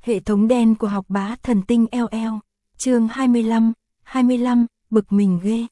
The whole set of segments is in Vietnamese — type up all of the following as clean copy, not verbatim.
Hệ thống đen của học bá thần tinh LL. Chương 25, bực mình ghê.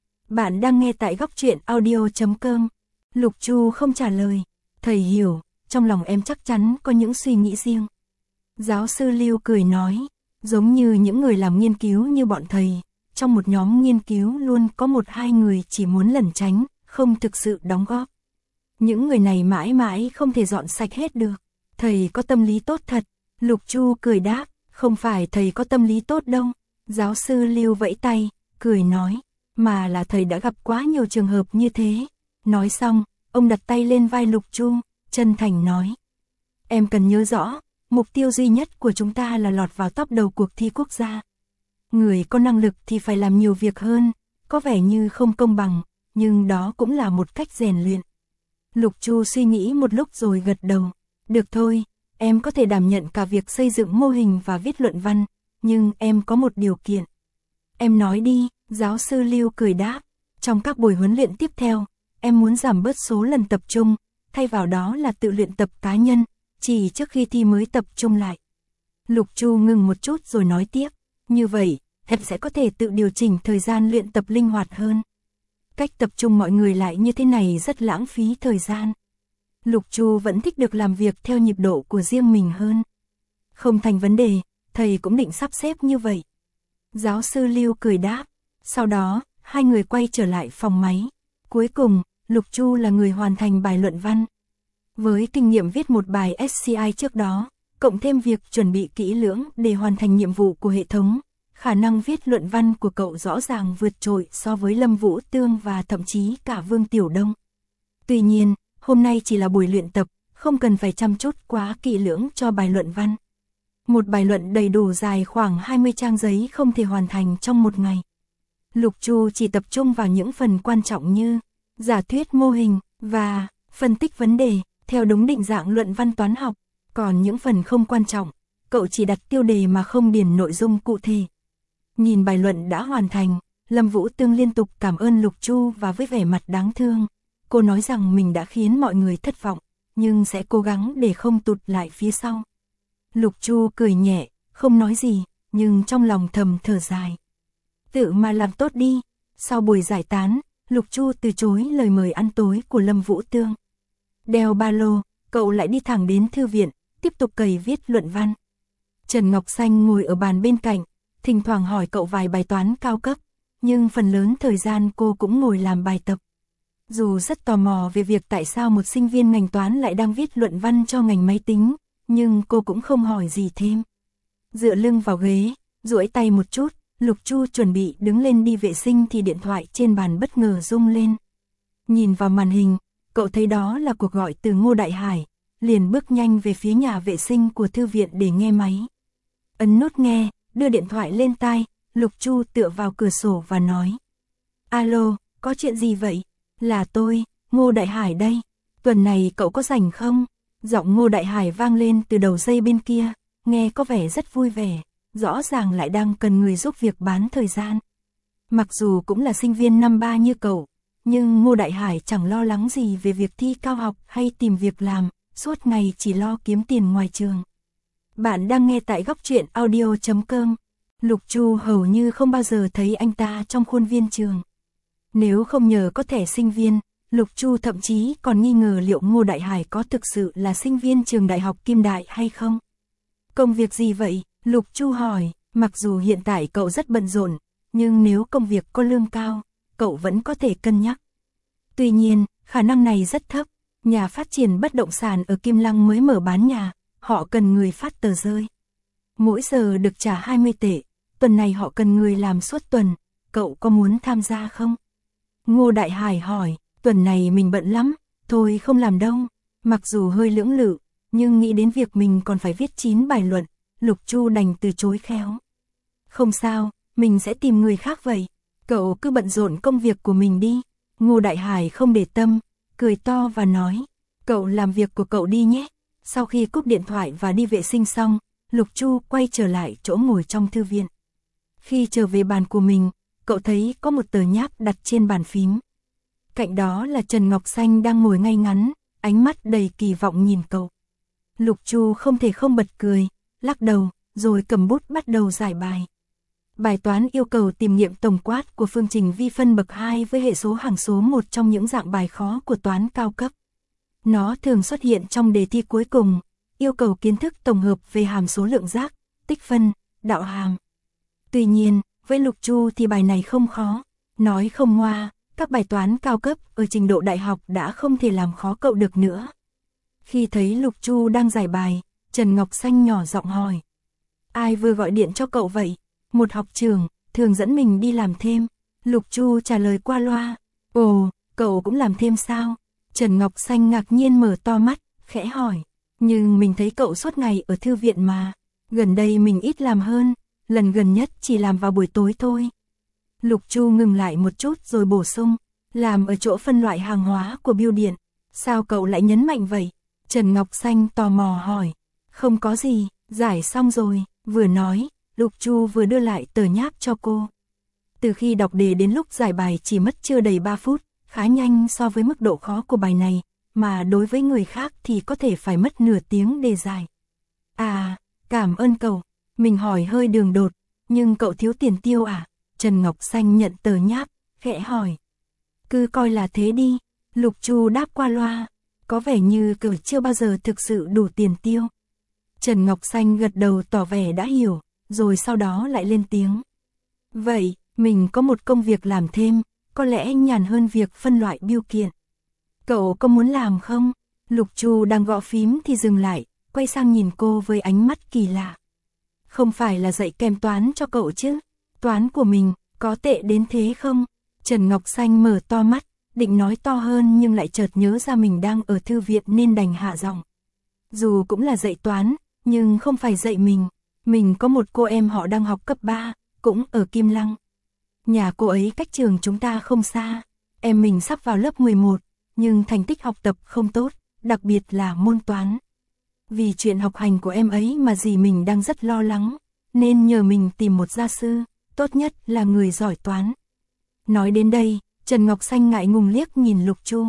Bạn đang nghe tại góc truyện audio.com. Lục Chu không trả lời. Thầy hiểu, trong lòng em chắc chắn có những suy nghĩ riêng. Giáo sư Lưu cười nói, giống như những người làm nghiên cứu như bọn thầy, trong một nhóm nghiên cứu luôn có một hai người chỉ muốn lẩn tránh, không thực sự đóng góp. Những người này mãi mãi không thể dọn sạch hết được. Thầy có tâm lý tốt thật. Lục Chu cười đáp, không phải thầy có tâm lý tốt đâu. Giáo sư Lưu vẫy tay, cười nói, mà là thầy đã gặp quá nhiều trường hợp như thế. Nói xong, ông đặt tay lên vai Lục Chu, chân thành nói. Em cần nhớ rõ, mục tiêu duy nhất của chúng ta là lọt vào top đầu cuộc thi quốc gia. Người có năng lực thì phải làm nhiều việc hơn, có vẻ như không công bằng, nhưng đó cũng là một cách rèn luyện. Lục Chu suy nghĩ một lúc rồi gật đầu. Được thôi, em có thể đảm nhận cả việc xây dựng mô hình và viết luận văn, nhưng em có một điều kiện. Em nói đi, giáo sư Lưu cười đáp. Trong các buổi huấn luyện tiếp theo, em muốn giảm bớt số lần tập trung, thay vào đó là tự luyện tập cá nhân, chỉ trước khi thi mới tập trung lại. Lục Chu ngừng một chút rồi nói tiếp, như vậy, em sẽ có thể tự điều chỉnh thời gian luyện tập linh hoạt hơn. Cách tập trung mọi người lại như thế này rất lãng phí thời gian. Lục Chu vẫn thích được làm việc theo nhịp độ của riêng mình hơn. Không thành vấn đề, thầy cũng định sắp xếp như vậy. Giáo sư Lưu cười đáp. Sau đó, hai người quay trở lại phòng máy. Cuối cùng, Lục Chu là người hoàn thành bài luận văn. Với kinh nghiệm viết một bài SCI trước đó, cộng thêm việc chuẩn bị kỹ lưỡng để hoàn thành nhiệm vụ của hệ thống, khả năng viết luận văn của cậu rõ ràng vượt trội so với Lâm Vũ Tương và thậm chí cả Vương Tiểu Đông. Tuy nhiên, hôm nay chỉ là buổi luyện tập, không cần phải chăm chút quá kỹ lưỡng cho bài luận văn. Một bài luận đầy đủ dài khoảng 20 trang giấy không thể hoàn thành trong một ngày. Lục Chu chỉ tập trung vào những phần quan trọng như giả thuyết mô hình và phân tích vấn đề theo đúng định dạng luận văn toán học. Còn những phần không quan trọng, cậu chỉ đặt tiêu đề mà không điền nội dung cụ thể. Nhìn bài luận đã hoàn thành, Lâm Vũ Tương liên tục cảm ơn Lục Chu và với vẻ mặt đáng thương. Cô nói rằng mình đã khiến mọi người thất vọng, nhưng sẽ cố gắng để không tụt lại phía sau. Lục Chu cười nhẹ, không nói gì, nhưng trong lòng thầm thở dài. Tự mà làm tốt đi. Sau buổi giải tán, Lục Chu từ chối lời mời ăn tối của Lâm Vũ Tương. Đeo ba lô, cậu lại đi thẳng đến thư viện, tiếp tục cày viết luận văn. Trần Ngọc Xanh ngồi ở bàn bên cạnh, thỉnh thoảng hỏi cậu vài bài toán cao cấp, nhưng phần lớn thời gian cô cũng ngồi làm bài tập. Dù rất tò mò về việc tại sao một sinh viên ngành toán lại đang viết luận văn cho ngành máy tính, nhưng cô cũng không hỏi gì thêm. Dựa lưng vào ghế, duỗi tay một chút, Lục Chu chuẩn bị đứng lên đi vệ sinh thì điện thoại trên bàn bất ngờ rung lên. Nhìn vào màn hình, cậu thấy đó là cuộc gọi từ Ngô Đại Hải, liền bước nhanh về phía nhà vệ sinh của thư viện để nghe máy. Ấn nút nghe, đưa điện thoại lên tai, Lục Chu tựa vào cửa sổ và nói. Alo, có chuyện gì vậy? Là tôi, Ngô Đại Hải đây. Tuần này cậu có rảnh không? Giọng Ngô Đại Hải vang lên từ đầu dây bên kia, nghe có vẻ rất vui vẻ, rõ ràng lại đang cần người giúp việc bán thời gian. Mặc dù cũng là sinh viên năm 3 như cậu, nhưng Ngô Đại Hải chẳng lo lắng gì về việc thi cao học hay tìm việc làm, suốt ngày chỉ lo kiếm tiền ngoài trường. Bạn đang nghe tại góc truyện audio.com. Lục Chu hầu như không bao giờ thấy anh ta trong khuôn viên trường. Nếu không nhờ có thẻ sinh viên, Lục Chu thậm chí còn nghi ngờ liệu Ngô Đại Hải có thực sự là sinh viên trường đại học Kim Đại hay không. Công việc gì vậy? Lục Chu hỏi. Mặc dù hiện tại cậu rất bận rộn, nhưng nếu công việc có lương cao, cậu vẫn có thể cân nhắc. Tuy nhiên, khả năng này rất thấp. Nhà phát triển bất động sản ở Kim Lăng mới mở bán nhà, họ cần người phát tờ rơi. Mỗi giờ được trả 20 tệ, tuần này họ cần người làm suốt tuần, cậu có muốn tham gia không? Ngô Đại Hải hỏi, tuần này mình bận lắm, thôi không làm đâu. Mặc dù hơi lưỡng lự, nhưng nghĩ đến việc mình còn phải viết 9 bài luận, Lục Chu đành từ chối khéo. Không sao, mình sẽ tìm người khác vậy, cậu cứ bận rộn công việc của mình đi. Ngô Đại Hải không để tâm, cười to và nói, cậu làm việc của cậu đi nhé. Sau khi cúp điện thoại và đi vệ sinh xong, Lục Chu quay trở lại chỗ ngồi trong thư viện. Khi trở về bàn của mình, cậu thấy có một tờ nháp đặt trên bàn phím. Cạnh đó là Trần Ngọc Xanh đang ngồi ngay ngắn, ánh mắt đầy kỳ vọng nhìn cậu. Lục Chu không thể không bật cười, lắc đầu, rồi cầm bút bắt đầu giải bài. Bài toán yêu cầu tìm nghiệm tổng quát của phương trình vi phân bậc 2 với hệ số hằng số một trong những dạng bài khó của toán cao cấp. Nó thường xuất hiện trong đề thi cuối cùng, yêu cầu kiến thức tổng hợp về hàm số lượng giác, tích phân, đạo hàm. Tuy nhiên, với Lục Chu thì bài này không khó, nói không ngoa, các bài toán cao cấp ở trình độ đại học đã không thể làm khó cậu được nữa. Khi thấy Lục Chu đang giải bài, Trần Ngọc Xanh nhỏ giọng hỏi. Ai vừa gọi điện cho cậu vậy? Một học trưởng, thường dẫn mình đi làm thêm. Lục Chu trả lời qua loa. Ồ, cậu cũng làm thêm sao? Trần Ngọc Xanh ngạc nhiên mở to mắt, khẽ hỏi. Nhưng mình thấy cậu suốt ngày ở thư viện mà. Gần đây mình ít làm hơn, lần gần nhất chỉ làm vào buổi tối thôi. Lục Chu ngừng lại một chút rồi bổ sung. Làm ở chỗ phân loại hàng hóa của bưu điện. Sao cậu lại nhấn mạnh vậy? Trần Ngọc Xanh tò mò hỏi. Không có gì, giải xong rồi. Vừa nói, Lục Chu vừa đưa lại tờ nháp cho cô. Từ khi đọc đề đến lúc giải bài chỉ mất chưa đầy 3 phút, khá nhanh so với mức độ khó của bài này, mà đối với người khác thì có thể phải mất nửa tiếng để giải. À, cảm ơn cậu. Mình hỏi hơi đường đột, nhưng cậu thiếu tiền tiêu à? Trần Ngọc Xanh nhận tờ nháp, khẽ hỏi. Cứ coi là thế đi. Lục Chu đáp qua loa. Có vẻ như cậu chưa bao giờ thực sự đủ tiền tiêu. Trần Ngọc Xanh gật đầu tỏ vẻ đã hiểu, rồi sau đó lại lên tiếng. Vậy, mình có một công việc làm thêm, có lẽ nhàn hơn việc phân loại bưu kiện. Cậu có muốn làm không? Lục Chu đang gõ phím thì dừng lại, quay sang nhìn cô với ánh mắt kỳ lạ. Không phải là dạy kèm toán cho cậu chứ? Toán của mình, có tệ đến thế không? Trần Ngọc Xanh mở to mắt, định nói to hơn nhưng lại chợt nhớ ra mình đang ở thư viện nên đành hạ giọng. Dù cũng là dạy toán, nhưng không phải dạy mình. Mình có một cô em họ đang học cấp 3, cũng ở Kim Lăng. Nhà cô ấy cách trường chúng ta không xa. Em mình sắp vào lớp 11, nhưng thành tích học tập không tốt, đặc biệt là môn toán. Vì chuyện học hành của em ấy mà dì mình đang rất lo lắng, nên nhờ mình tìm một gia sư, tốt nhất là người giỏi toán. Nói đến đây, Trần Ngọc Xanh ngại ngùng liếc nhìn Lục Chu.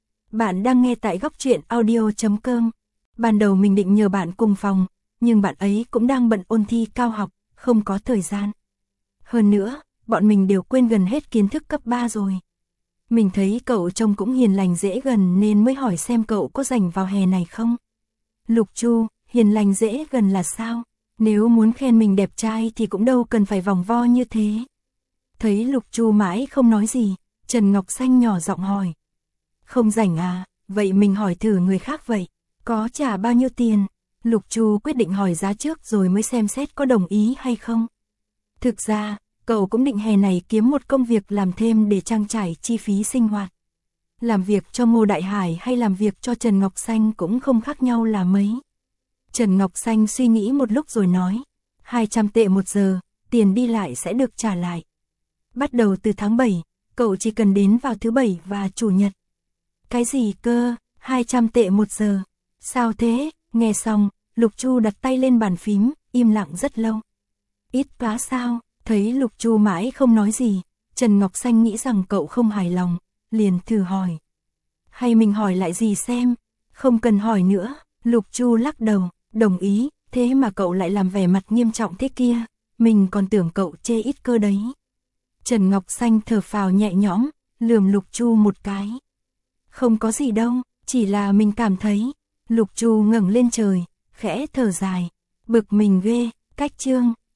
Bạn đang nghe tại góc truyện audio.com. Ban đầu mình định nhờ bạn cùng phòng, nhưng bạn ấy cũng đang bận ôn thi cao học, không có thời gian. Hơn nữa, bọn mình đều quên gần hết kiến thức cấp 3 rồi. Mình thấy cậu trông cũng hiền lành dễ gần nên mới hỏi xem cậu có rảnh vào hè này không. Lục Chu, hiền lành dễ gần là sao? Nếu muốn khen mình đẹp trai thì cũng đâu cần phải vòng vo như thế. Thấy Lục Chu mãi không nói gì, Trần Ngọc Xanh nhỏ giọng hỏi. Không rảnh à, vậy mình hỏi thử người khác vậy. Có trả bao nhiêu tiền? Lục Chu quyết định hỏi giá trước rồi mới xem xét có đồng ý hay không. Thực ra, cậu cũng định hè này kiếm một công việc làm thêm để trang trải chi phí sinh hoạt. Làm việc cho Ngô Đại Hải hay làm việc cho Trần Ngọc Xanh cũng không khác nhau là mấy. Trần Ngọc Xanh suy nghĩ một lúc rồi nói. 200 tệ một giờ, tiền đi lại sẽ được trả lại. Bắt đầu từ tháng 7, cậu chỉ cần đến vào thứ Bảy và Chủ nhật. Cái gì cơ, 200 tệ một giờ? Sao thế? Nghe xong, Lục Chu đặt tay lên bàn phím, im lặng rất lâu. Ít quá sao? Thấy Lục Chu mãi không nói gì, Trần Ngọc Xanh nghĩ rằng cậu không hài lòng, liền thử hỏi. Hay mình hỏi lại gì xem? Không cần hỏi nữa. Lục Chu lắc đầu, đồng ý, thế mà cậu lại làm vẻ mặt nghiêm trọng thế kia, mình còn tưởng cậu chê ít cơ đấy. Trần Ngọc Xanh thở phào nhẹ nhõm, lườm Lục Chu một cái. Không có gì đâu, chỉ là mình cảm thấy. Lục Chu ngẩng lên trời, khẽ thở dài, bực mình ghê, cách chương.